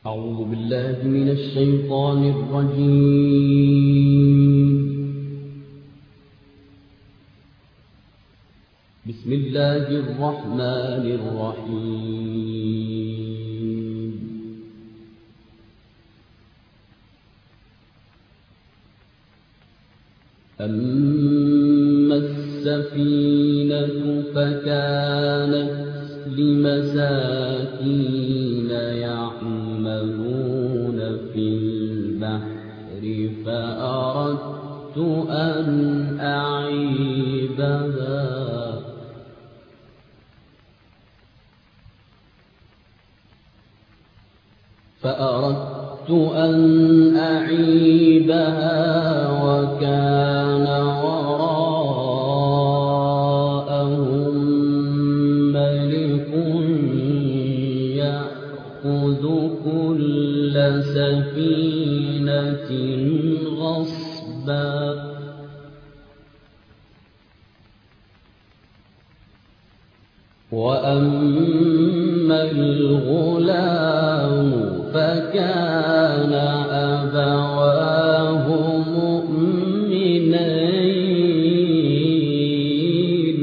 أعوذ بالله من الشيطان الرجيم. بسم الله الرحمن الرحيم. أما السفينة فكانت لمساكين يعملون في البحر فأردت أن أعيبها وكان وراءهم ملك يأخذ كل سفينة غصبا وأما الغلام فكان أبواه مؤمنين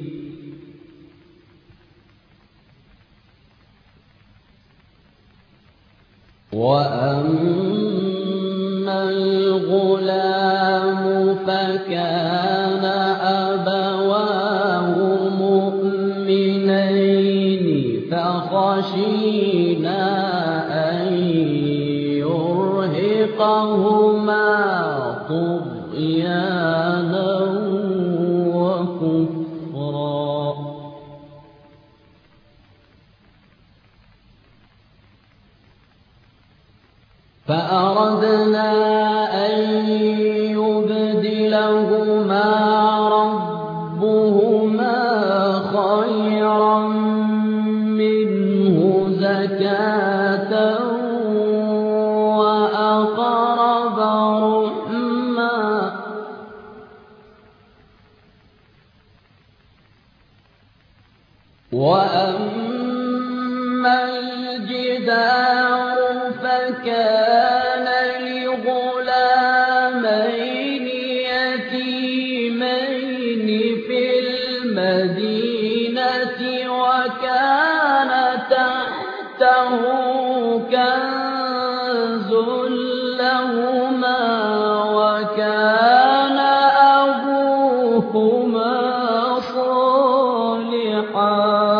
فخشينا أن يرهقهما طغيانا وكفرا فأردنا أن يبدلهما ربهما خيرا منه زكاة وأقرب رحما وأما الجدار فكان لغلامين يتيمين في المدينة وكان تحته كنز لهما وكان أبوهما صالحا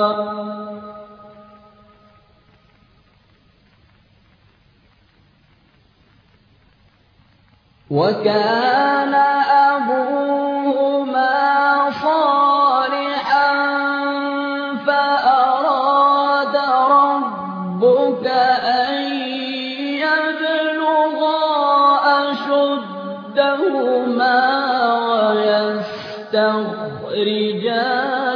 فأراد ربك أن يبلغا أشدهما ويستخرجا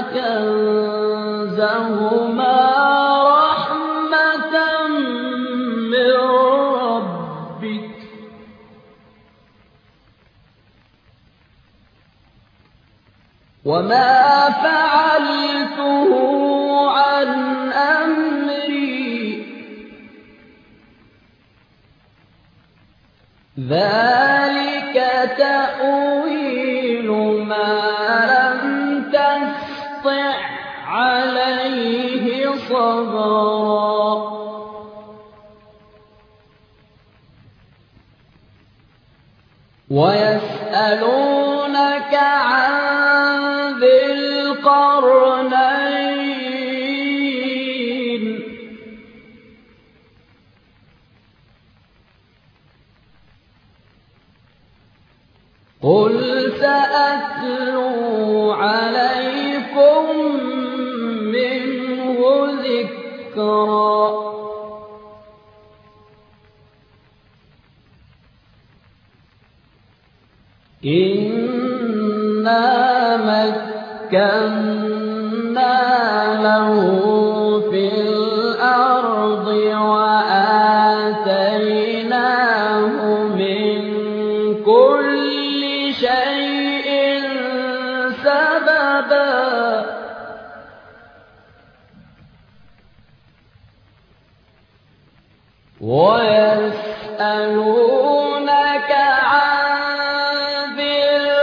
كنزهما رحمة من ربك وما فعلته عن أمري ذلك تأويل ما لم تسطع عليه صبرا ويسألونك عن ذي القرنين قل سأتلو عليكم منه ذكرا إنا مكنا له في الأرض وآتيناه من كل شيء سببا ويسألونك عن ذي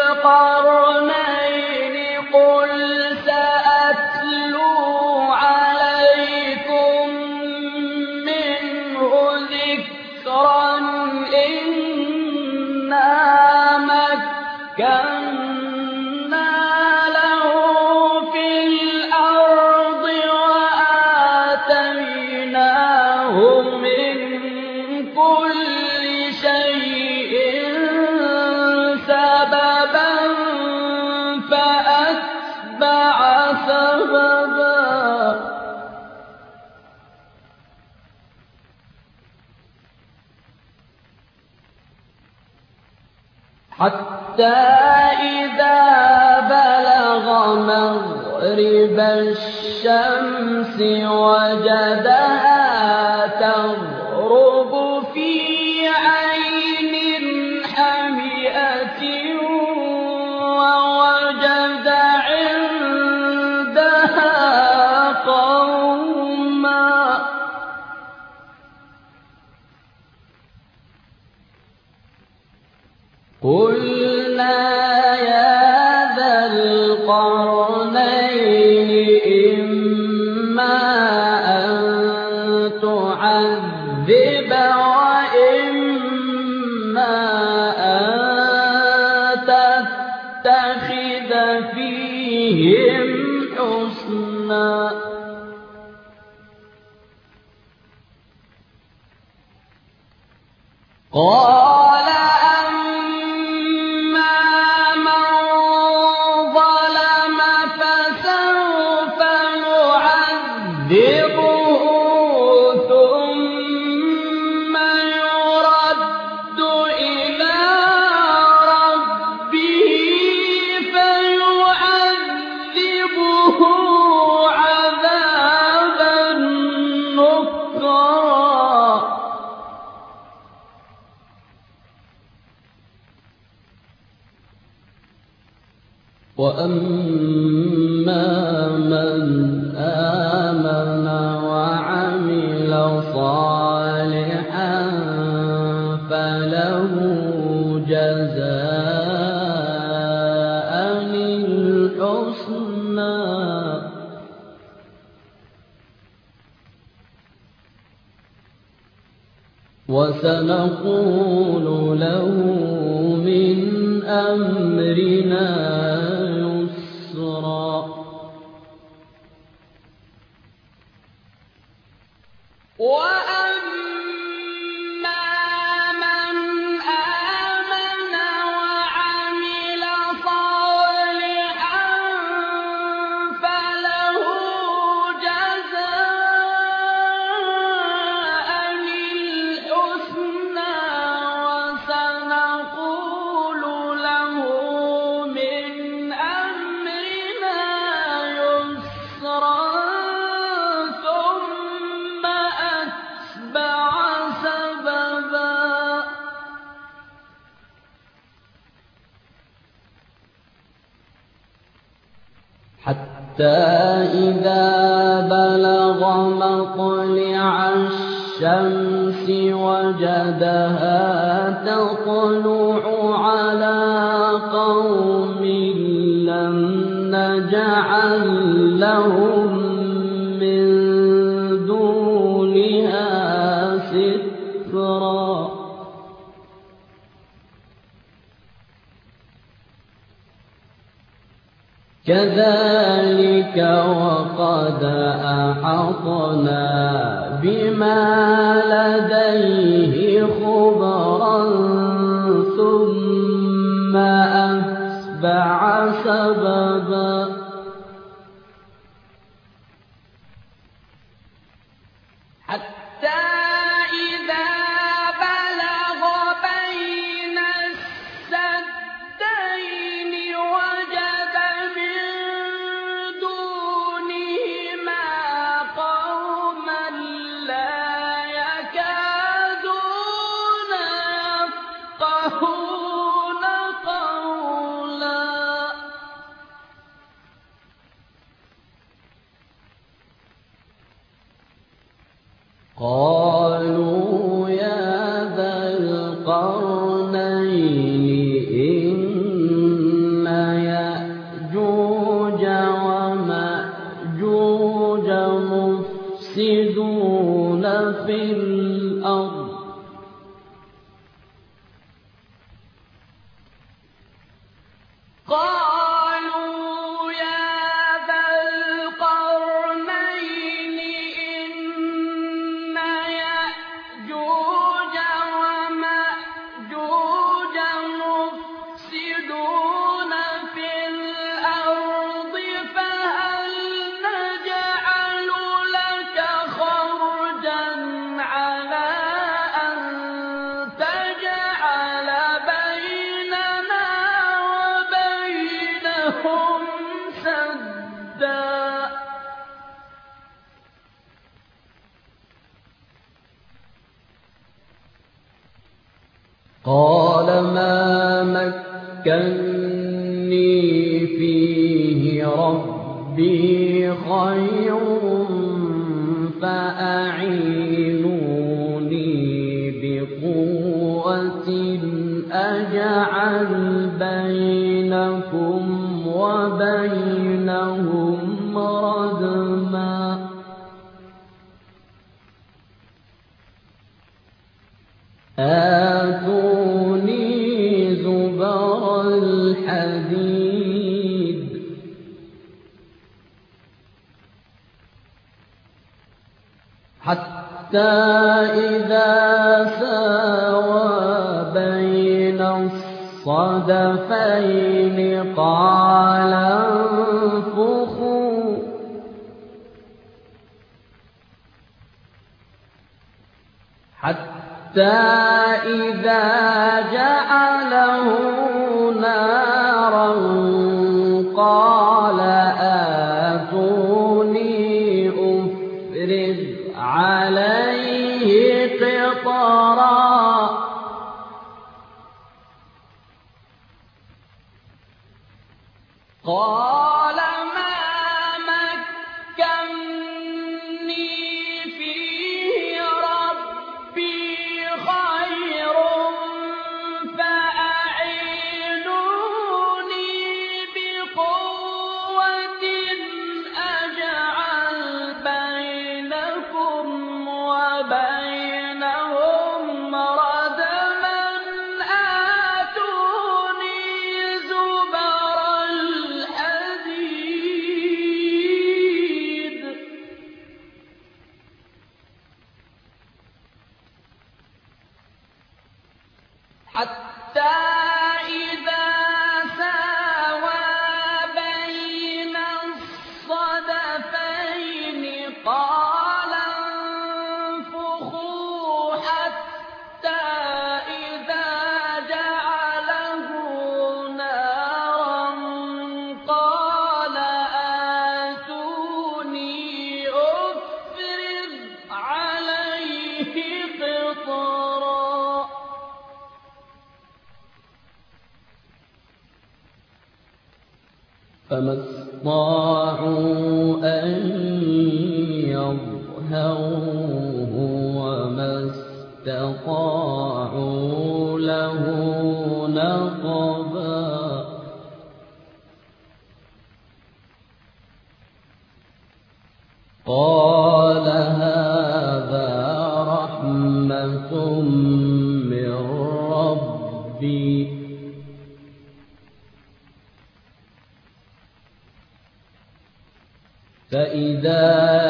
القرنين قل سأتلو عليكم منه ذكرا إنا مكنا له في الأرض وآتيناه من كل شيء سببا فأتبع سببا حتى إذا بلغ مغرب الشمس وجدها تغرب في عين حمئة ووجد عندها قوما قلنا يا ذا القرنين إما أن تعذب وإما أن تتخذ فيهم حسنا قال أما من ظلم فسوف نعذبه ثم يرد إلى ربه فيعذبه عذابا نكرا وأما من آمن وعمل صالحا فله جزاء الحسنى وسنقول له من أمرنا يسرا وأما من آمن وعمل صالحا فله جزاء الحسنى وسنقول له من أمرنا يسرا ثم أتبع سببا حتى إذا بلغ مطلع الشمس وجدها تطلع على قوم لم نجعل لهم من دونها سترا كذلك وقد أحطنا بما لديه خبرا ثم أتبع سببا حتى إذا بلغ بين السدين وجد من دونهما قوما لا يكادون يفقهون قولا قالوا مفسدون في الأرض قالوا يا ذا القرنين إن يأجوج ومأجوج مفسدون في الأرض فهل نجعل لك خرجا على أن تجعل بيننا وبينهم سدا قال ما مكني فيه ربي خير فأعينوني بقوة أجعل بينكم وبينهم ردما آتوني زبر الحديد حتى إذا ساوى بين الصدفين قال انفخوا حتى إذا جعله نارا قال آتوني أفرغ عليه قطرا قال ما مكني فيه ربي خير فأعينوني بقوة أجعل بينكم وبينهم ردما آتوني زبر الحديد حتى إذا ساوى بين الصدفين قال انفخوا حتى إذا جعله نارا قال آتوني أفرغ عليه قطرا فما استطاعوا أن يظهروه وما استطاعوا له نقبا قال هذا رحمة من ربي فإذا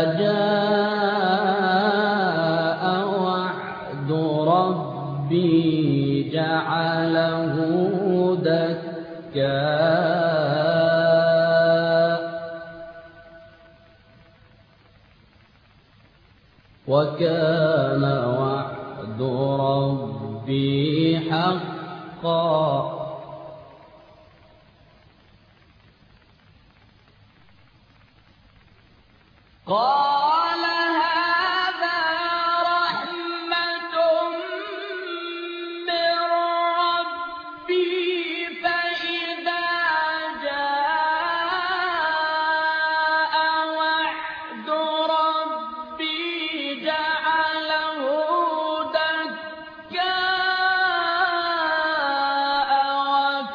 جاء وعد ربي جعله دكا وكان وعد ربي حقا قال هذا رحمة من ربي فإذا جاء وعد ربي جعله دكا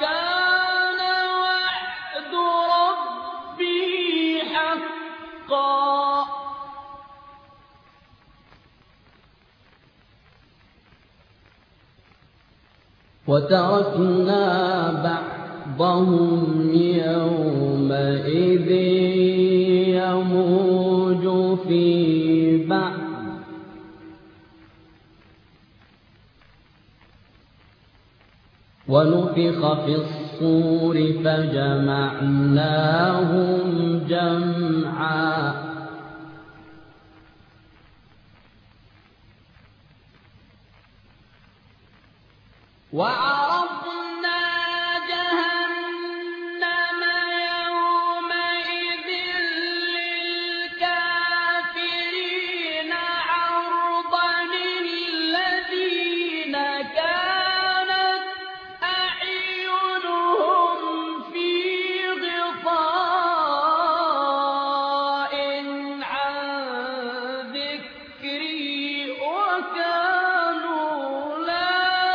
وكان وعد ربي حقا وتركنا بعضهم يومئذ يموج في بعض ونفخ في الصور فجمعناهم جمعا وعرضنا جهنم يومئذ للكافرين عرضا الذين كانت أعينهم في غطاء عن ذكري وكانوا لا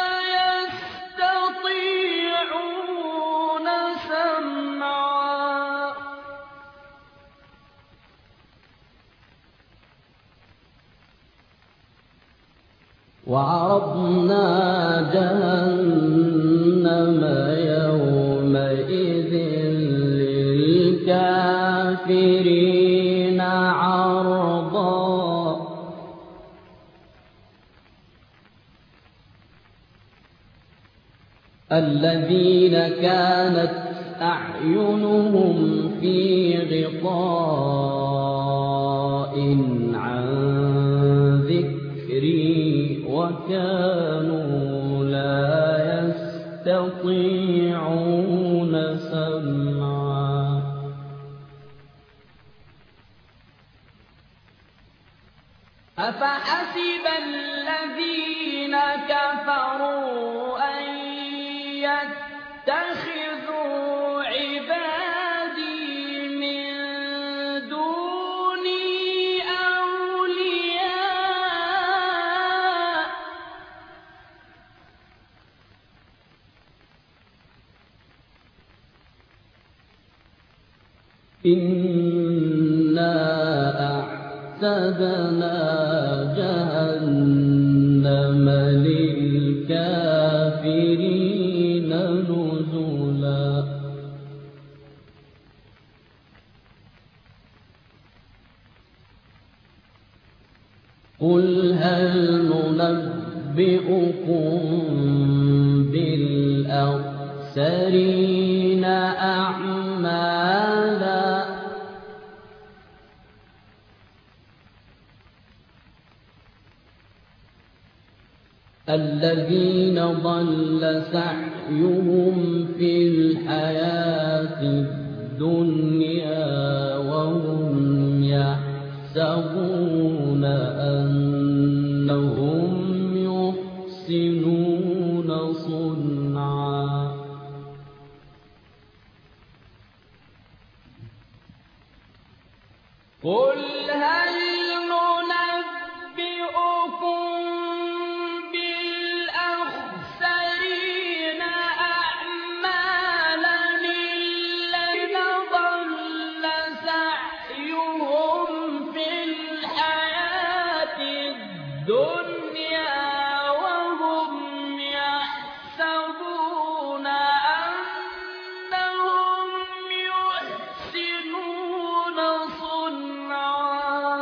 يستطيعون سمعا وعرضنا جهنم يومئذ للكافرين عرضا الذين كانت أعينهم في غطاء عن ذكري وكانوا لا يستطيعون سمعا أفحسب الذين كفروا أن يتخذوا عبادي من دوني أولياء إنا أعتدنا جهنم للكافرين نزلا قل هل ننبئكم بالأخسرين أعمالا الذين ضل سعيهم في الحياة الدنيا وهم يحسبون أنهم يحسنون صنعا قل هل ننبئكم بالأخسرين أعمالا الذين ضل سعيهم في الحياة الدنيا وهم يحسبون أنهم يحسنون صنعا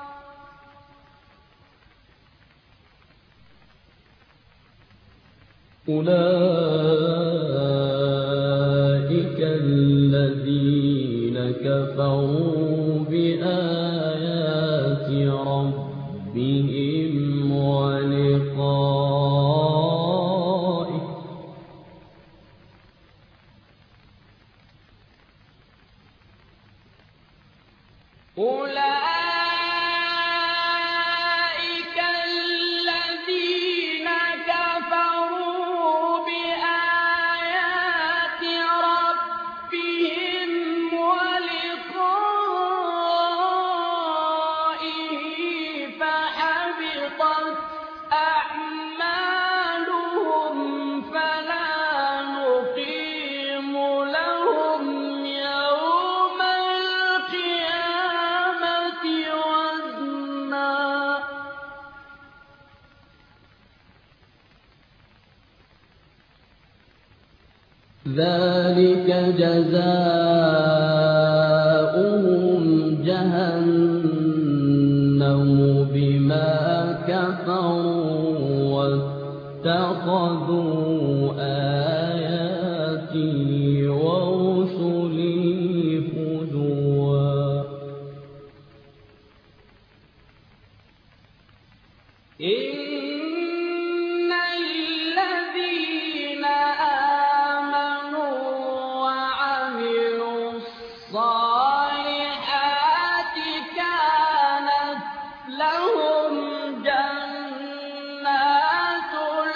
أولئك الذين كفروا بآيات ربهم ولقائه أولئك الذين كفروا بآيات ربهم ولقائه فحبط ذلك جزاؤهم جهنم بما كفروا واتخذوا آياتي ورسلي هزوا إن الذين آمنوا وعملوا الصالحات كانت لهم جنات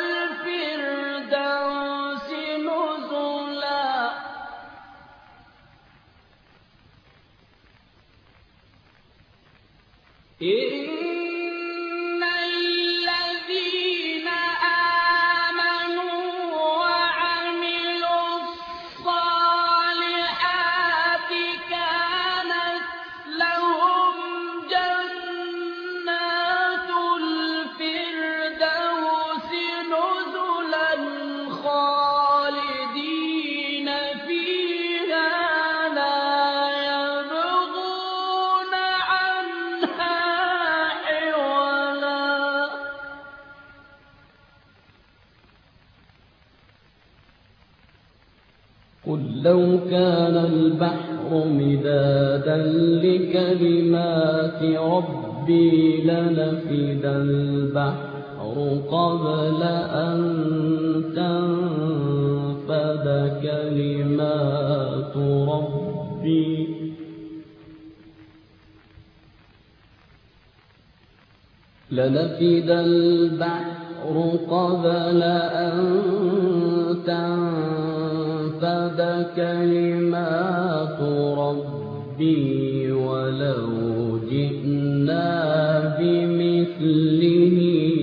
الفردوس نزلا إن الذين آمنوا وعملوا الصالحات كانت لهم جنات الفردوس نزلا خالدين فيها لا يبغون عنها حولا قل لو كان البحر مدادا لكلمات ربي لنفد البحر قبل أن تنفد كلمات ربي لنفد البحر قبل أن تنفد كلمات ربي ولو جئنا بمثله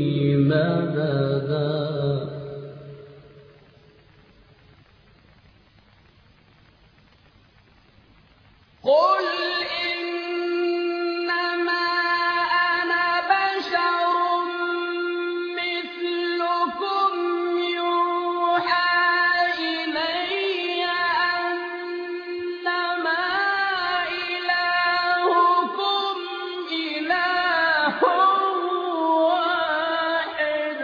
مددا قل إنما أنا بشر مثلكم يوحى إلي أنما إلهكم إله واحد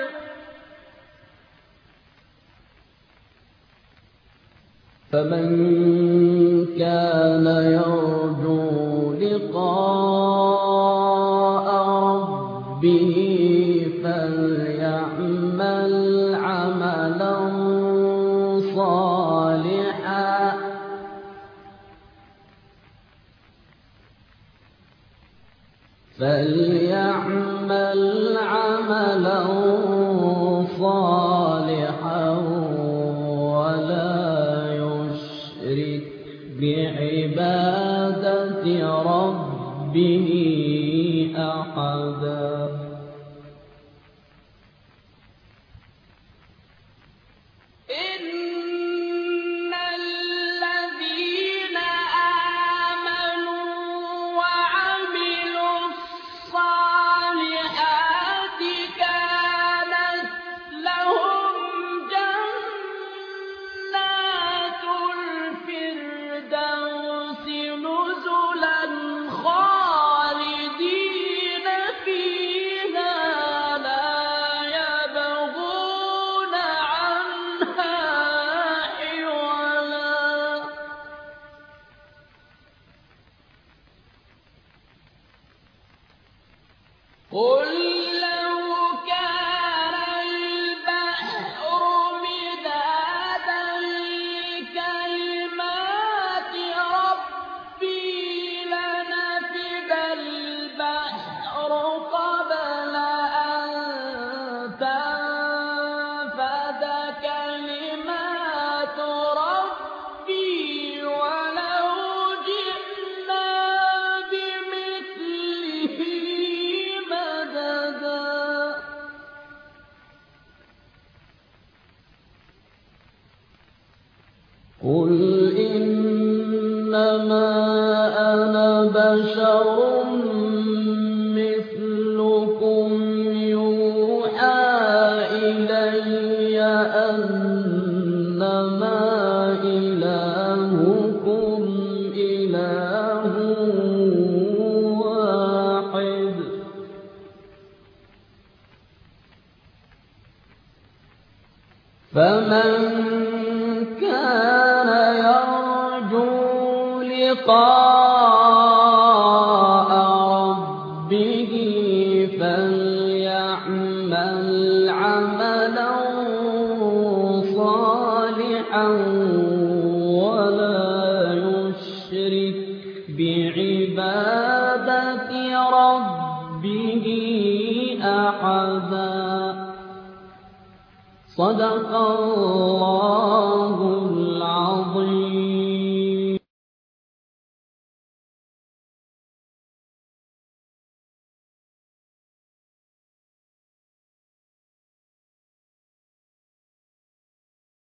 فمن كان يرجو لقاء ربه فليعمل عملا صالحا ولا يشرك بعبادة ربه أحدا إن الذين آمنوا وعملوا الصالحات كانت لهم جنات الفردوس نزلا خالدين فيها لا يبغون عنها حولا قل لو كان البحر مدادا لكلمات ربي لنفد البحر قبل أن تنفد كلمات ربي ولو جئنا بمثله مددا قل إنما أنا بشر مثلكم يوحى إلي أنما فمن كان يرجو لقاء ربه فليعمل عملا صالحا ولا يشرك بعبادة ربه أحدا. صدق الله العظيم.